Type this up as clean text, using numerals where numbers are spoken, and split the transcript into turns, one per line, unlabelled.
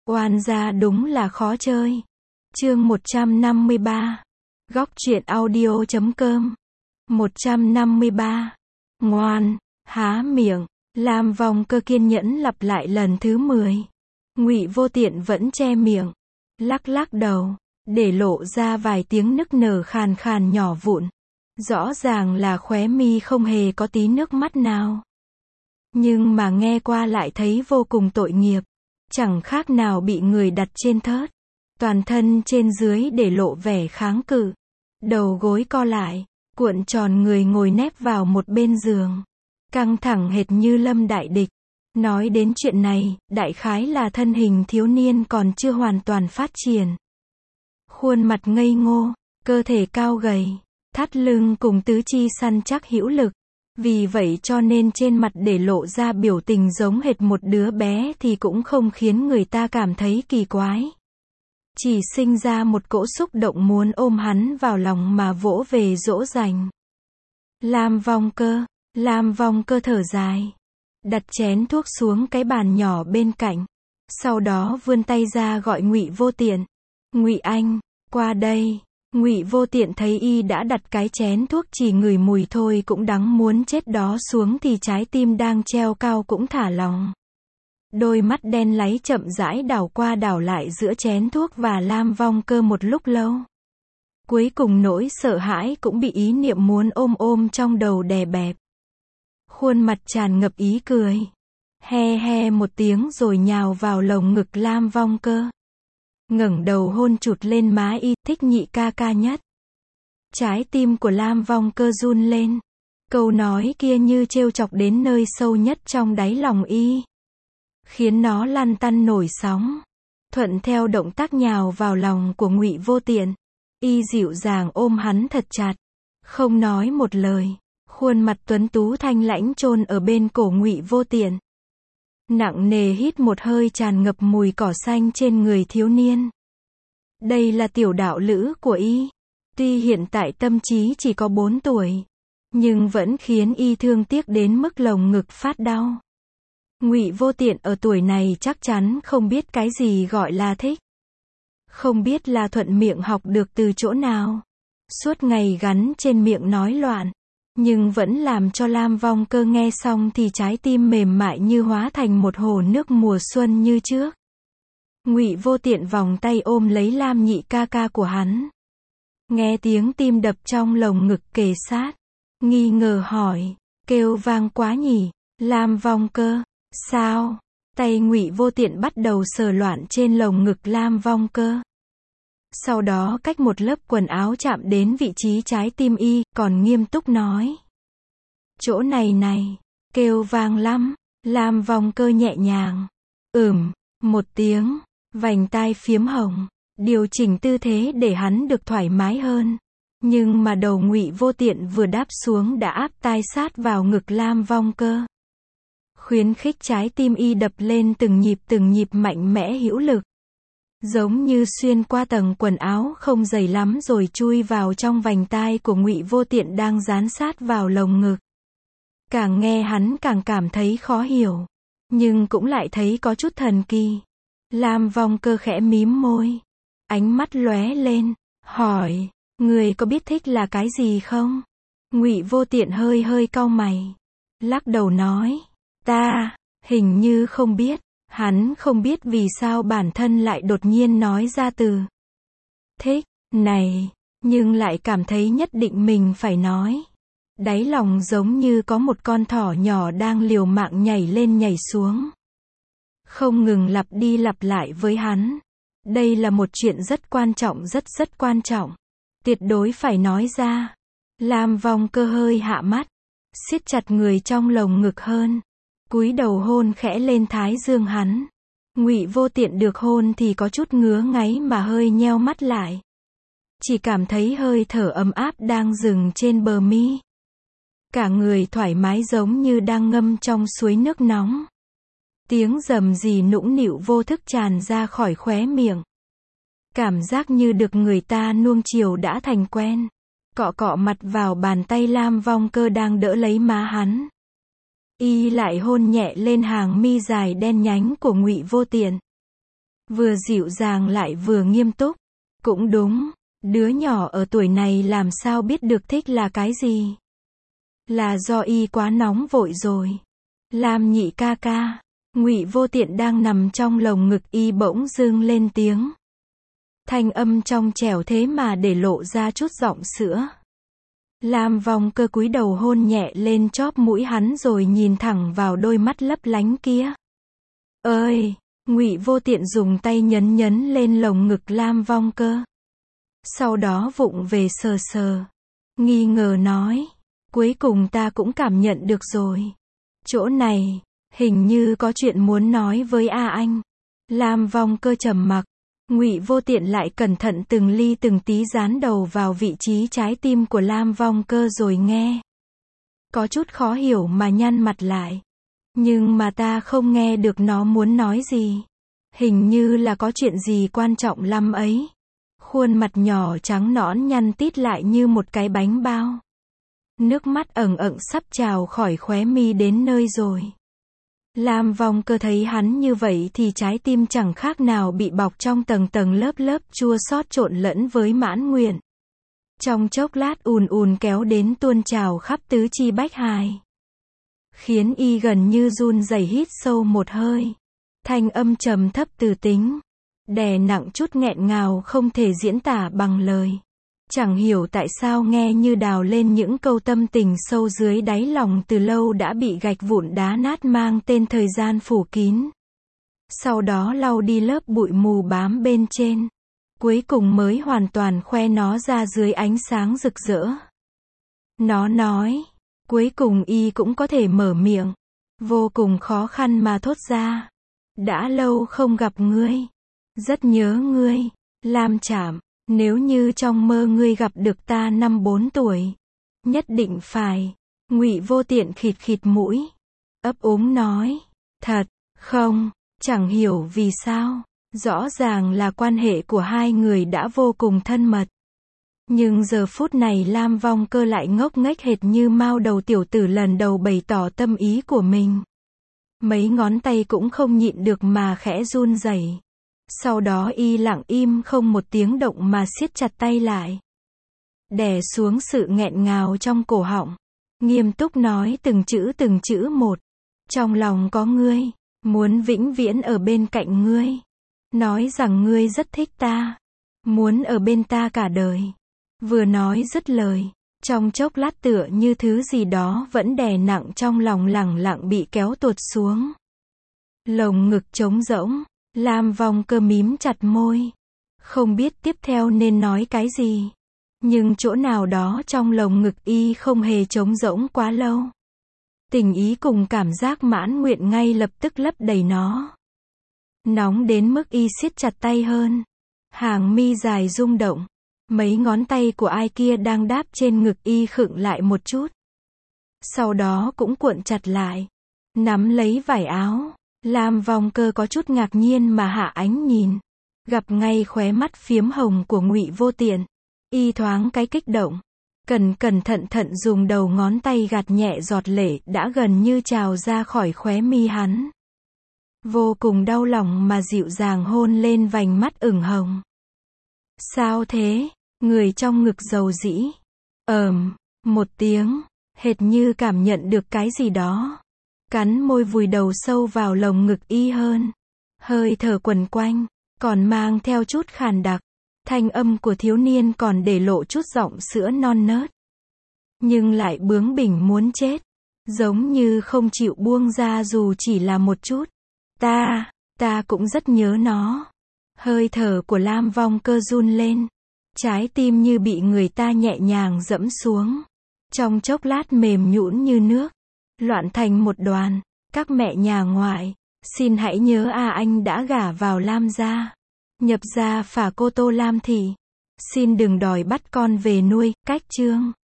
Oan gia đúng là khó chơi. Chương 153. Góc truyện audio.com. 153. Ngoan, há miệng. Lam Vong Cơ kiên nhẫn lặp lại lần thứ 10. Ngụy Vô Tiện vẫn che miệng, lắc lắc đầu, để lộ ra vài tiếng nức nở khàn khàn nhỏ vụn. Rõ ràng là khóe mi không hề có tí nước mắt nào. Nhưng mà nghe qua lại thấy vô cùng tội nghiệp. Chẳng khác nào bị người đặt trên thớt. Toàn thân trên dưới để lộ vẻ kháng cự. Đầu gối co lại, cuộn tròn người ngồi nép vào một bên giường. Căng thẳng hệt như lâm đại địch. Nói đến chuyện này, đại khái là thân hình thiếu niên còn chưa hoàn toàn phát triển. Khuôn mặt ngây ngô, cơ thể cao gầy, thắt lưng cùng tứ chi săn chắc hữu lực. Vì vậy cho nên trên mặt để lộ ra biểu tình giống hệt một đứa bé thì cũng không khiến người ta cảm thấy kỳ quái. Chỉ sinh ra một cỗ xúc động muốn ôm hắn vào lòng mà vỗ về dỗ dành. Lam Vong Cơ thở dài. Đặt chén thuốc xuống cái bàn nhỏ bên cạnh. Sau đó vươn tay ra gọi Ngụy Vô Tiện. Ngụy anh, qua đây. Ngụy Vô Tiện thấy y đã đặt cái chén thuốc chỉ ngửi mùi thôi cũng đáng muốn chết đó xuống thì trái tim đang treo cao cũng thả lỏng. Đôi mắt đen láy chậm rãi đảo qua đảo lại giữa chén thuốc và Lam Vong Cơ một lúc lâu. Cuối cùng nỗi sợ hãi cũng bị ý niệm muốn ôm trong đầu đè bẹp. Khuôn mặt tràn ngập ý cười. He he một tiếng rồi nhào vào lồng ngực Lam Vong Cơ. Ngẩng đầu hôn chụt lên má y, thích nhị ca ca nhất. Trái tim của Lam Vong Cơ run lên. Câu nói kia như trêu chọc đến nơi sâu nhất trong đáy lòng y. Khiến nó lăn tăn nổi sóng. Thuận theo động tác nhào vào lòng của Ngụy Vô Tiện. Y dịu dàng ôm hắn thật chặt. Không nói một lời. Khuôn mặt tuấn tú thanh lãnh chôn ở bên cổ Ngụy Vô Tiện. Nặng nề hít một hơi tràn ngập mùi cỏ xanh trên người thiếu niên. Đây là tiểu đạo lữ của y. Tuy hiện tại tâm trí chỉ có 4 tuổi. Nhưng vẫn khiến y thương tiếc đến mức lồng ngực phát đau. Ngụy Vô Tiện ở tuổi này chắc chắn không biết cái gì gọi là thích. Không biết là thuận miệng học được từ chỗ nào. Suốt ngày gắn trên miệng nói loạn. Nhưng vẫn làm cho Lam Vong Cơ nghe xong thì trái tim mềm mại như hóa thành một hồ nước mùa xuân như trước. Ngụy Vô Tiện vòng tay ôm lấy Lam nhị ca ca của hắn. Nghe tiếng tim đập trong lồng ngực kề sát. Nghi ngờ hỏi, kêu vang quá nhỉ, Lam Vong Cơ, sao? Tay Ngụy Vô Tiện bắt đầu sờ loạn trên lồng ngực Lam Vong Cơ. Sau đó cách một lớp quần áo chạm đến vị trí trái tim y, còn nghiêm túc nói. Chỗ này, kêu vang lắm. Lam Vong Cơ nhẹ nhàng. Một tiếng, vành tai phiếm hồng. Điều chỉnh tư thế để hắn được thoải mái hơn. Nhưng mà đầu Ngụy Vô Tiện vừa đáp xuống đã áp tai sát vào ngực Lam Vong Cơ. Khuyến khích trái tim y đập lên từng nhịp mạnh mẽ hữu lực. Giống như xuyên qua tầng quần áo không dày lắm rồi chui vào trong vành tai của Ngụy Vô Tiện đang dán sát vào lồng ngực. Càng nghe hắn càng cảm thấy khó hiểu. Nhưng cũng lại thấy có chút thần kỳ. Lam Vong Cơ khẽ mím môi. Ánh mắt lóe lên. Hỏi, người có biết thích là cái gì không? Ngụy Vô Tiện hơi cau mày. Lắc đầu nói. Ta, hình như không biết. Hắn không biết vì sao bản thân lại đột nhiên nói ra từ thích này, nhưng lại cảm thấy nhất định mình phải nói. Đáy lòng giống như có một con thỏ nhỏ đang liều mạng nhảy lên nhảy xuống. Không ngừng lặp đi lặp lại với hắn. Đây là một chuyện rất quan trọng, rất quan trọng. Tuyệt đối phải nói ra. Lam Vong Cơ hơi hạ mắt, siết chặt người trong lồng ngực hơn. Cúi đầu hôn khẽ lên thái dương hắn. Ngụy Vô Tiện được hôn thì có chút ngứa ngáy mà hơi nheo mắt lại. Chỉ cảm thấy hơi thở ấm áp đang dừng trên bờ mi. Cả người thoải mái giống như đang ngâm trong suối nước nóng. Tiếng rầm rì nũng nịu vô thức tràn ra khỏi khóe miệng. Cảm giác như được người ta nuông chiều đã thành quen. Cọ mặt vào bàn tay Lam Vong Cơ đang đỡ lấy má hắn. Y lại hôn nhẹ lên hàng mi dài đen nhánh của Ngụy Vô Tiện. Vừa dịu dàng lại vừa nghiêm túc. Cũng đúng, đứa nhỏ ở tuổi này làm sao biết được thích là cái gì. Là do y quá nóng vội rồi. Lam nhị ca ca. Ngụy Vô Tiện đang nằm trong lồng ngực y bỗng dưng lên tiếng. Thanh âm trong trẻo thế mà để lộ ra chút giọng sữa. Lam Vong Cơ cúi đầu hôn nhẹ lên chóp mũi hắn rồi nhìn thẳng vào đôi mắt lấp lánh kia. Ơi! Ngụy Vô Tiện dùng tay nhấn nhấn lên lồng ngực Lam Vong Cơ. Sau đó vụng về sờ sờ. Nghi ngờ nói. Cuối cùng ta cũng cảm nhận được rồi. Chỗ này, hình như có chuyện muốn nói với A Anh. Lam Vong Cơ trầm mặc. Ngụy Vô Tiện lại cẩn thận từng ly từng tí dán đầu vào vị trí trái tim của Lam Vong Cơ rồi nghe. Có chút khó hiểu mà nhăn mặt lại. Nhưng mà ta không nghe được nó muốn nói gì. Hình như là có chuyện gì quan trọng lắm ấy. Khuôn mặt nhỏ trắng nõn nhăn tít lại như một cái bánh bao. Nước mắt ẩn ẩn sắp trào khỏi khóe mi đến nơi rồi. Lam Vong Cơ thấy hắn như vậy thì trái tim chẳng khác nào bị bọc trong tầng tầng lớp lớp chua xót trộn lẫn với mãn nguyện. Trong chốc lát ùn ùn kéo đến tuôn trào khắp tứ chi bách hài. Khiến y gần như run rẩy hít sâu một hơi. Thanh âm trầm thấp từ tính. Đè nặng chút nghẹn ngào không thể diễn tả bằng lời. Chẳng hiểu tại sao nghe như đào lên những câu tâm tình sâu dưới đáy lòng từ lâu đã bị gạch vụn đá nát mang tên thời gian phủ kín. Sau đó lau đi lớp bụi mù bám bên trên. Cuối cùng mới hoàn toàn khoe nó ra dưới ánh sáng rực rỡ. Nó nói. Cuối cùng y cũng có thể mở miệng. Vô cùng khó khăn mà thốt ra. Đã lâu không gặp ngươi. Rất nhớ ngươi. Lam Trạm. Nếu như trong mơ ngươi gặp được ta năm 4 tuổi. Nhất định phải. Ngụy Vô Tiện khịt khịt mũi. Ấp úng nói. Thật, không, chẳng hiểu vì sao. Rõ ràng là quan hệ của hai người đã vô cùng thân mật. Nhưng giờ phút này Lam Vong Cơ lại ngốc nghếch hệt như mao đầu tiểu tử lần đầu bày tỏ tâm ý của mình. Mấy ngón tay cũng không nhịn được mà khẽ run rẩy. Sau đó y lặng im không một tiếng động mà siết chặt tay lại. Đè xuống sự nghẹn ngào trong cổ họng. Nghiêm túc nói từng chữ một. Trong lòng có ngươi. Muốn vĩnh viễn ở bên cạnh ngươi. Nói rằng ngươi rất thích ta. Muốn ở bên ta cả đời. Vừa nói dứt lời. Trong chốc lát tựa như thứ gì đó vẫn đè nặng trong lòng lẳng lặng bị kéo tuột xuống. Lồng ngực trống rỗng. Lam Vong Cơ mím chặt môi. Không biết tiếp theo nên nói cái gì. Nhưng chỗ nào đó trong lồng ngực y không hề trống rỗng quá lâu. Tình ý cùng cảm giác mãn nguyện ngay lập tức lấp đầy nó. Nóng đến mức y siết chặt tay hơn. Hàng mi dài rung động. Mấy ngón tay của ai kia đang đáp trên ngực y khựng lại một chút. Sau đó cũng cuộn chặt lại. Nắm lấy vải áo. Lam Vong Cơ có chút ngạc nhiên mà hạ ánh nhìn. Gặp ngay khóe mắt phiếm hồng của Ngụy Vô Tiện. Y thoáng cái kích động. Cẩn thận dùng đầu ngón tay gạt nhẹ giọt lệ đã gần như trào ra khỏi khóe mi hắn. Vô cùng đau lòng mà dịu dàng hôn lên vành mắt ửng hồng. Sao thế? Người trong ngực dầu dĩ. Một tiếng. Hệt như cảm nhận được cái gì đó. Cắn môi vùi đầu sâu vào lồng ngực y hơn. Hơi thở quần quanh. Còn mang theo chút khàn đặc. Thanh âm của thiếu niên còn để lộ chút giọng sữa non nớt. Nhưng lại bướng bỉnh muốn chết. Giống như không chịu buông ra dù chỉ là một chút. Ta cũng rất nhớ nó. Hơi thở của Lam Vong Cơ run lên. Trái tim như bị người ta nhẹ nhàng dẫm xuống. Trong chốc lát mềm nhũn như nước. Loạn thành một đoàn. Các mẹ nhà ngoại, xin hãy nhớ anh đã gả vào Lam gia. Nhập gia phả cô Tô Lam thị. Xin đừng đòi bắt con về nuôi. Cách chương